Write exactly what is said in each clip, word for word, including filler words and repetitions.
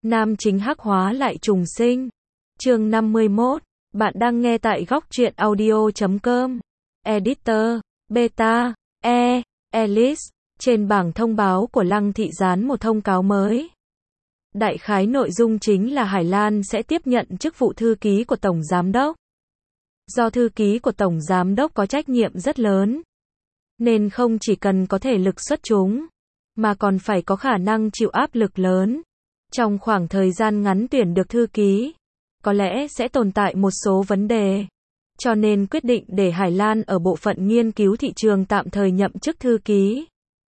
Nam chính hắc hóa lại trùng sinh. Chương năm mươi mốt. Bạn đang nghe tại góc truyện audio chấm com. Editor, Beta, E, Alice. Trên bảng thông báo của Lăng Thị dán một thông cáo mới. Đại khái nội dung chính là Hải Lan sẽ tiếp nhận chức vụ thư ký của Tổng Giám đốc. Do thư ký của Tổng Giám đốc có trách nhiệm rất lớn, nên không chỉ cần có thể lực xuất chúng, mà còn phải có khả năng chịu áp lực lớn. Trong khoảng thời gian ngắn tuyển được thư ký, có lẽ sẽ tồn tại một số vấn đề. Cho nên quyết định để Hải Lan ở bộ phận nghiên cứu thị trường tạm thời nhậm chức thư ký.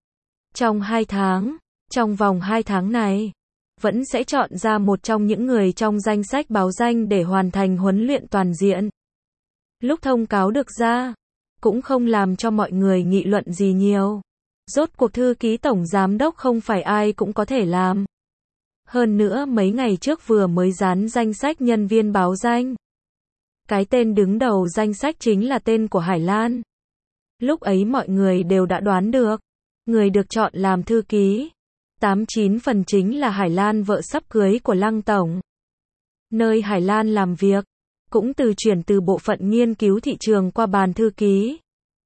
Trong hai tháng, trong vòng hai tháng này, vẫn sẽ chọn ra một trong những người trong danh sách báo danh để hoàn thành huấn luyện toàn diện. Lúc thông cáo được ra, cũng không làm cho mọi người nghị luận gì nhiều. Rốt cuộc thư ký Tổng Giám đốc không phải ai cũng có thể làm. Hơn nữa mấy ngày trước vừa mới dán danh sách nhân viên báo danh. Cái tên đứng đầu danh sách chính là tên của Hải Lan. Lúc ấy mọi người đều đã đoán được, người được chọn làm thư ký, tám chín phần chính là Hải Lan vợ sắp cưới của Lăng Tổng. Nơi Hải Lan làm việc, cũng từ chuyển từ bộ phận nghiên cứu thị trường qua bàn thư ký.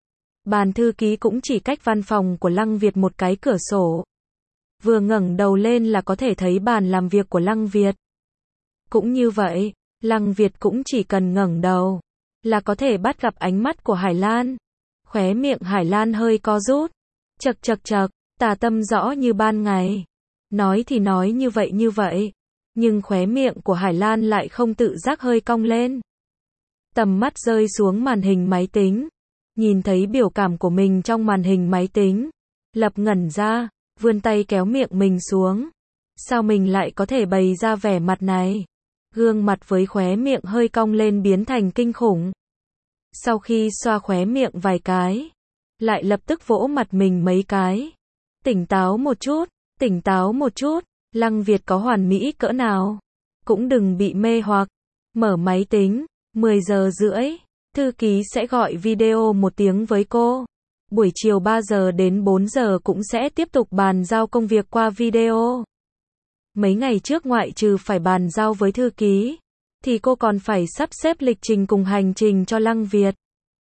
Bàn thư ký cũng chỉ cách văn phòng của Lăng Việt một cái cửa sổ. Vừa ngẩng đầu lên là có thể thấy bàn làm việc của Lăng Việt. Cũng như vậy, Lăng Việt cũng chỉ cần ngẩng đầu là có thể bắt gặp ánh mắt của Hải Lan. Khóe miệng Hải Lan hơi co rút. Chậc chậc chậc, tà tâm rõ như ban ngày. Nói thì nói như vậy như vậy, nhưng khóe miệng của Hải Lan lại không tự giác hơi cong lên. Tầm mắt rơi xuống màn hình máy tính, nhìn thấy biểu cảm của mình trong màn hình máy tính, lập ngẩn ra, vươn tay kéo miệng mình xuống. Sao mình lại có thể bày ra vẻ mặt này? Gương mặt với khóe miệng hơi cong lên biến thành kinh khủng. Sau khi xoa khóe miệng vài cái, lại lập tức vỗ mặt mình mấy cái. Tỉnh táo một chút, tỉnh táo một chút, Lăng Việt có hoàn mỹ cỡ nào, cũng đừng bị mê hoặc. Mở máy tính, mười giờ rưỡi, thư ký sẽ gọi video một tiếng với cô. Buổi chiều ba giờ đến bốn giờ cũng sẽ tiếp tục bàn giao công việc qua video. Mấy ngày trước ngoại trừ phải bàn giao với thư ký, thì cô còn phải sắp xếp lịch trình cùng hành trình cho Lăng Việt.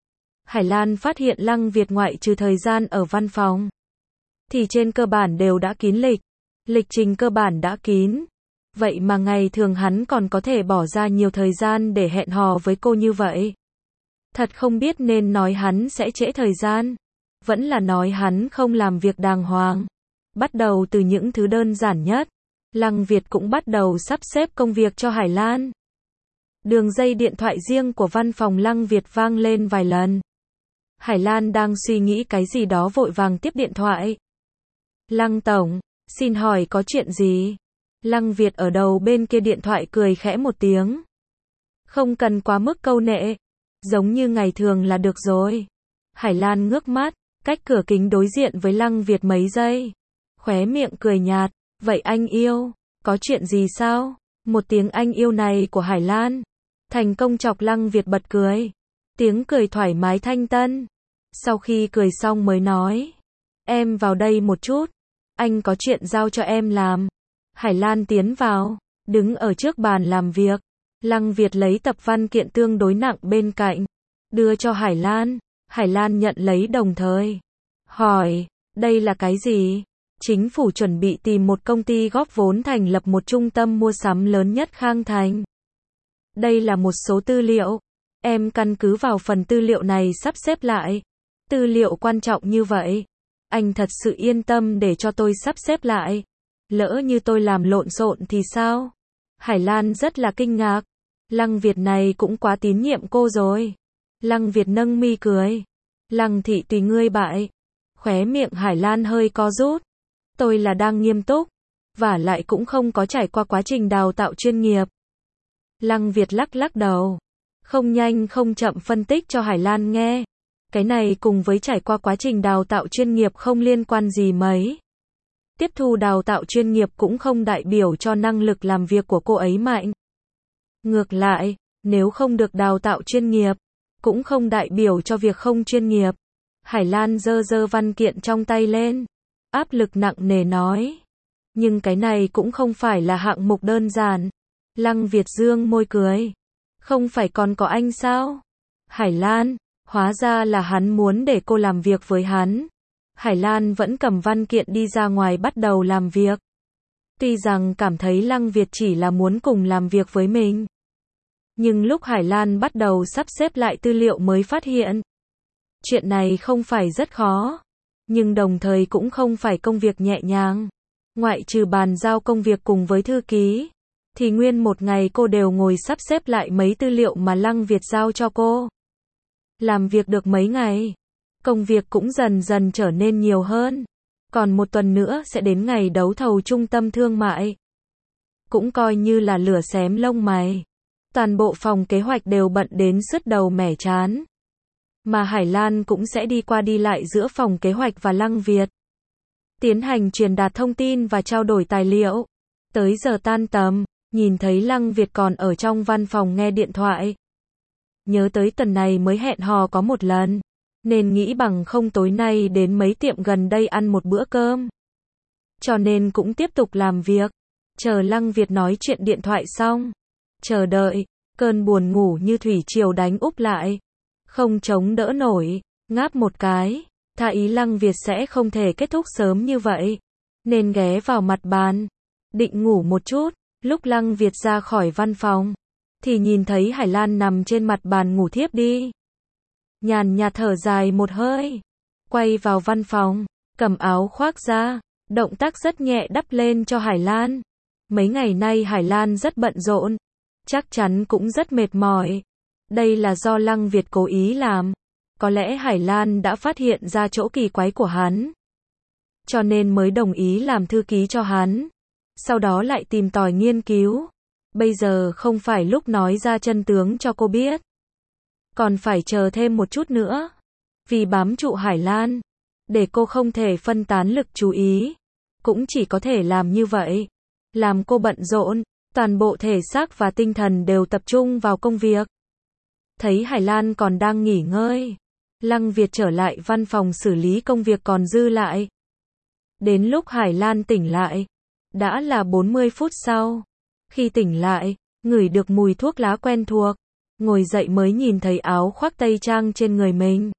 Hải Lan phát hiện Lăng Việt ngoại trừ thời gian ở văn phòng, thì trên cơ bản đều đã kín lịch. Lịch trình cơ bản đã kín. Vậy mà ngày thường hắn còn có thể bỏ ra nhiều thời gian để hẹn hò với cô như vậy. Thật không biết nên nói hắn sẽ trễ thời gian, vẫn là nói hắn không làm việc đàng hoàng. Bắt đầu từ những thứ đơn giản nhất, Lăng Việt cũng bắt đầu sắp xếp công việc cho Hải Lan. Đường dây điện thoại riêng của văn phòng Lăng Việt vang lên vài lần. Hải Lan đang suy nghĩ cái gì đó vội vàng tiếp điện thoại. Lăng Tổng, xin hỏi có chuyện gì? Lăng Việt ở đầu bên kia điện thoại cười khẽ một tiếng. Không cần quá mức câu nệ, giống như ngày thường là được rồi. Hải Lan ngước mắt, cách cửa kính đối diện với Lăng Việt mấy giây. Khóe miệng cười nhạt, vậy anh yêu, có chuyện gì sao? Một tiếng anh yêu này của Hải Lan, thành công chọc Lăng Việt bật cười. Tiếng cười thoải mái thanh tân. Sau khi cười xong mới nói, em vào đây một chút, anh có chuyện giao cho em làm. Hải Lan tiến vào, đứng ở trước bàn làm việc. Lăng Việt lấy tập văn kiện tương đối nặng bên cạnh, đưa cho Hải Lan. Hải Lan nhận lấy đồng thời hỏi, đây là cái gì? Chính phủ chuẩn bị tìm một công ty góp vốn thành lập một trung tâm mua sắm lớn nhất Khang Thành. Đây là một số tư liệu, em căn cứ vào phần tư liệu này sắp xếp lại. Tư liệu quan trọng như vậy, anh thật sự yên tâm để cho tôi sắp xếp lại. Lỡ như tôi làm lộn xộn thì sao? Hải Lan rất là kinh ngạc. Lăng Việt này cũng quá tín nhiệm cô rồi. Lăng Việt nâng mi cười. Lăng thị tùy ngươi bại. Khóe miệng Hải Lan hơi co rút. Tôi là đang nghiêm túc, và lại cũng không có trải qua quá trình đào tạo chuyên nghiệp. Lăng Việt lắc lắc đầu, không nhanh không chậm phân tích cho Hải Lan nghe. Cái này cùng với trải qua quá trình đào tạo chuyên nghiệp không liên quan gì mấy. Tiếp thu đào tạo chuyên nghiệp cũng không đại biểu cho năng lực làm việc của cô ấy mạnh. Ngược lại, nếu không được đào tạo chuyên nghiệp, cũng không đại biểu cho việc không chuyên nghiệp. Hải Lan giơ giơ văn kiện trong tay lên, áp lực nặng nề nói. Nhưng cái này cũng không phải là hạng mục đơn giản. Lăng Việt dương môi cười. Không phải còn có anh sao? Hải Lan, hóa ra là hắn muốn để cô làm việc với hắn. Hải Lan vẫn cầm văn kiện đi ra ngoài bắt đầu làm việc. Tuy rằng cảm thấy Lăng Việt chỉ là muốn cùng làm việc với mình. Nhưng lúc Hải Lan bắt đầu sắp xếp lại tư liệu mới phát hiện. Chuyện này không phải rất khó. Nhưng đồng thời cũng không phải công việc nhẹ nhàng. Ngoại trừ bàn giao công việc cùng với thư ký. Thì nguyên một ngày cô đều ngồi sắp xếp lại mấy tư liệu mà Lăng Việt giao cho cô. Làm việc được mấy ngày. Công việc cũng dần dần trở nên nhiều hơn. Còn một tuần nữa sẽ đến ngày đấu thầu trung tâm thương mại. Cũng coi như là lửa xém lông mày. Toàn bộ phòng kế hoạch đều bận đến sứt đầu mẻ trán. Mà Hải Lan cũng sẽ đi qua đi lại giữa phòng kế hoạch và Lăng Việt. Tiến hành truyền đạt thông tin và trao đổi tài liệu. Tới giờ tan tầm, nhìn thấy Lăng Việt còn ở trong văn phòng nghe điện thoại. Nhớ tới tuần này mới hẹn hò có một lần. Nên nghĩ bằng không tối nay đến mấy tiệm gần đây ăn một bữa cơm. Cho nên cũng tiếp tục làm việc. Chờ Lăng Việt nói chuyện điện thoại xong. Chờ đợi, cơn buồn ngủ như thủy triều đánh úp lại. Không chống đỡ nổi, ngáp một cái. Tha ý Lăng Việt sẽ không thể kết thúc sớm như vậy. Nên ghé vào mặt bàn. Định ngủ một chút, lúc Lăng Việt ra khỏi văn phòng. Thì nhìn thấy Hải Lan nằm trên mặt bàn ngủ thiếp đi. Nhàn nhạt thở dài một hơi. Quay vào văn phòng, cầm áo khoác ra. Động tác rất nhẹ đắp lên cho Hải Lan. Mấy ngày nay Hải Lan rất bận rộn. Chắc chắn cũng rất mệt mỏi. Đây là do Lăng Việt cố ý làm. Có lẽ Hải Lan đã phát hiện ra chỗ kỳ quái của hắn. Cho nên mới đồng ý làm thư ký cho hắn. Sau đó lại tìm tòi nghiên cứu. Bây giờ không phải lúc nói ra chân tướng cho cô biết. Còn phải chờ thêm một chút nữa. Vì bám trụ Hải Lan. Để cô không thể phân tán lực chú ý. Cũng chỉ có thể làm như vậy. Làm cô bận rộn. Toàn bộ thể xác và tinh thần đều tập trung vào công việc. Thấy Hải Lan còn đang nghỉ ngơi. Lăng Việt trở lại văn phòng xử lý công việc còn dư lại. Đến lúc Hải Lan tỉnh lại. Đã là bốn mươi phút sau. Khi tỉnh lại, ngửi được mùi thuốc lá quen thuộc. Ngồi dậy mới nhìn thấy áo khoác tây trang trên người mình.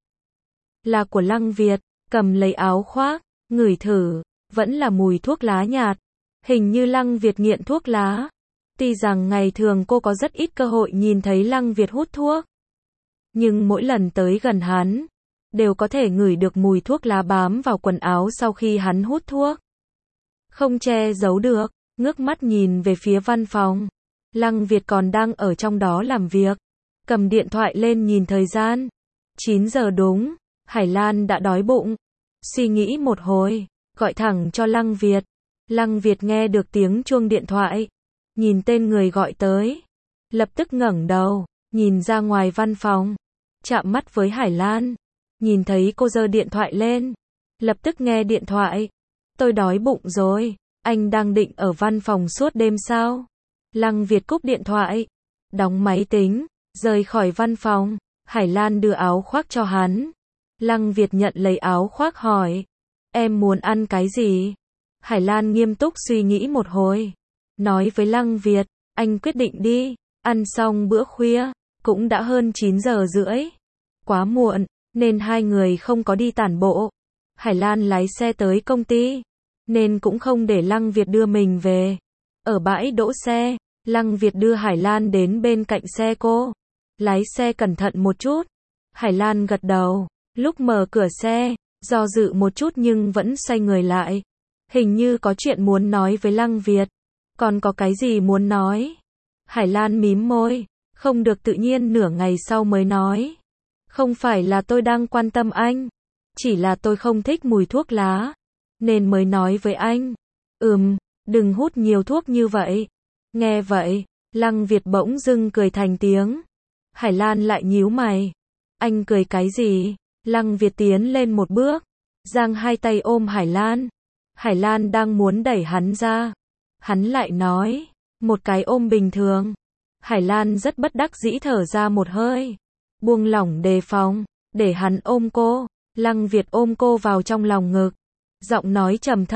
Là của Lăng Việt, cầm lấy áo khoác, ngửi thử, vẫn là mùi thuốc lá nhạt. Hình như Lăng Việt nghiện thuốc lá. Tuy rằng ngày thường cô có rất ít cơ hội nhìn thấy Lăng Việt hút thuốc. Nhưng mỗi lần tới gần hắn, đều có thể ngửi được mùi thuốc lá bám vào quần áo sau khi hắn hút thuốc. Không che giấu được, ngước mắt nhìn về phía văn phòng. Lăng Việt còn đang ở trong đó làm việc. Cầm điện thoại lên nhìn thời gian. chín giờ đúng, Hải Lan đã đói bụng. Suy nghĩ một hồi, gọi thẳng cho Lăng Việt. Lăng Việt nghe được tiếng chuông điện thoại. Nhìn tên người gọi tới. Lập tức ngẩng đầu, nhìn ra ngoài văn phòng. Chạm mắt với Hải Lan. Nhìn thấy cô giơ điện thoại lên. Lập tức nghe điện thoại. Tôi đói bụng rồi. Anh đang định ở văn phòng suốt đêm sao? Lăng Việt cúp điện thoại. Đóng máy tính. Rời khỏi văn phòng. Hải Lan đưa áo khoác cho hắn. Lăng Việt nhận lấy áo khoác hỏi. Em muốn ăn cái gì? Hải Lan nghiêm túc suy nghĩ một hồi. Nói với Lăng Việt. Anh quyết định đi. Ăn xong bữa khuya. Cũng đã hơn chín giờ rưỡi. Quá muộn. Nên hai người không có đi tản bộ. Hải Lan lái xe tới công ty. Nên cũng không để Lăng Việt đưa mình về. Ở bãi đỗ xe. Lăng Việt đưa Hải Lan đến bên cạnh xe cô. Lái xe cẩn thận một chút. Hải Lan gật đầu. Lúc mở cửa xe. Do dự một chút nhưng vẫn xoay người lại. Hình như có chuyện muốn nói với Lăng Việt. Còn có cái gì muốn nói? Hải Lan mím môi. Không được tự nhiên nửa ngày sau mới nói. Không phải là tôi đang quan tâm anh. Chỉ là tôi không thích mùi thuốc lá. Nên mới nói với anh. Ừm, đừng hút nhiều thuốc như vậy. Nghe vậy, Lăng Việt bỗng dưng cười thành tiếng. Hải Lan lại nhíu mày. Anh cười cái gì? Lăng Việt tiến lên một bước. Giang hai tay ôm Hải Lan. Hải Lan đang muốn đẩy hắn ra. Hắn lại nói. Một cái ôm bình thường. Hải Lan rất bất đắc dĩ thở ra một hơi. Buông lỏng đề phòng. Để hắn ôm cô. Lăng Việt ôm cô vào trong lòng ngực. Giọng nói trầm thấp.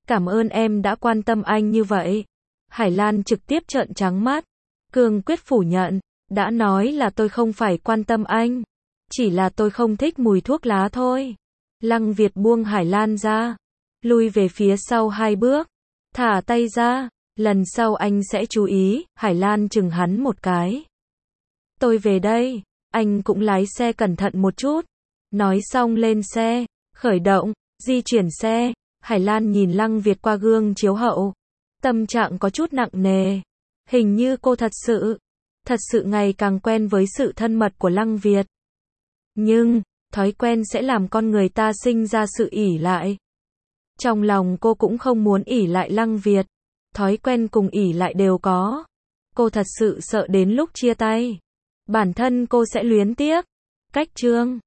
Cảm ơn em đã quan tâm anh như vậy. Hải Lan trực tiếp trợn trắng mắt. Cương quyết phủ nhận. Đã nói là tôi không phải quan tâm anh. Chỉ là tôi không thích mùi thuốc lá thôi. Lăng Việt buông Hải Lan ra. Lui về phía sau hai bước. Thả tay ra. Lần sau anh sẽ chú ý. Hải Lan chừng hắn một cái. Tôi về đây. Anh cũng lái xe cẩn thận một chút. Nói xong lên xe. Khởi động. Di chuyển xe. Hải Lan nhìn Lăng Việt qua gương chiếu hậu. Tâm trạng có chút nặng nề. Hình như cô thật sự, thật sự ngày càng quen với sự thân mật của Lăng Việt. Nhưng, thói quen sẽ làm con người ta sinh ra sự ỷ lại. Trong lòng cô cũng không muốn ỷ lại Lăng Việt. Thói quen cùng ỷ lại đều có. Cô thật sự sợ đến lúc chia tay. Bản thân cô sẽ luyến tiếc. Cách chương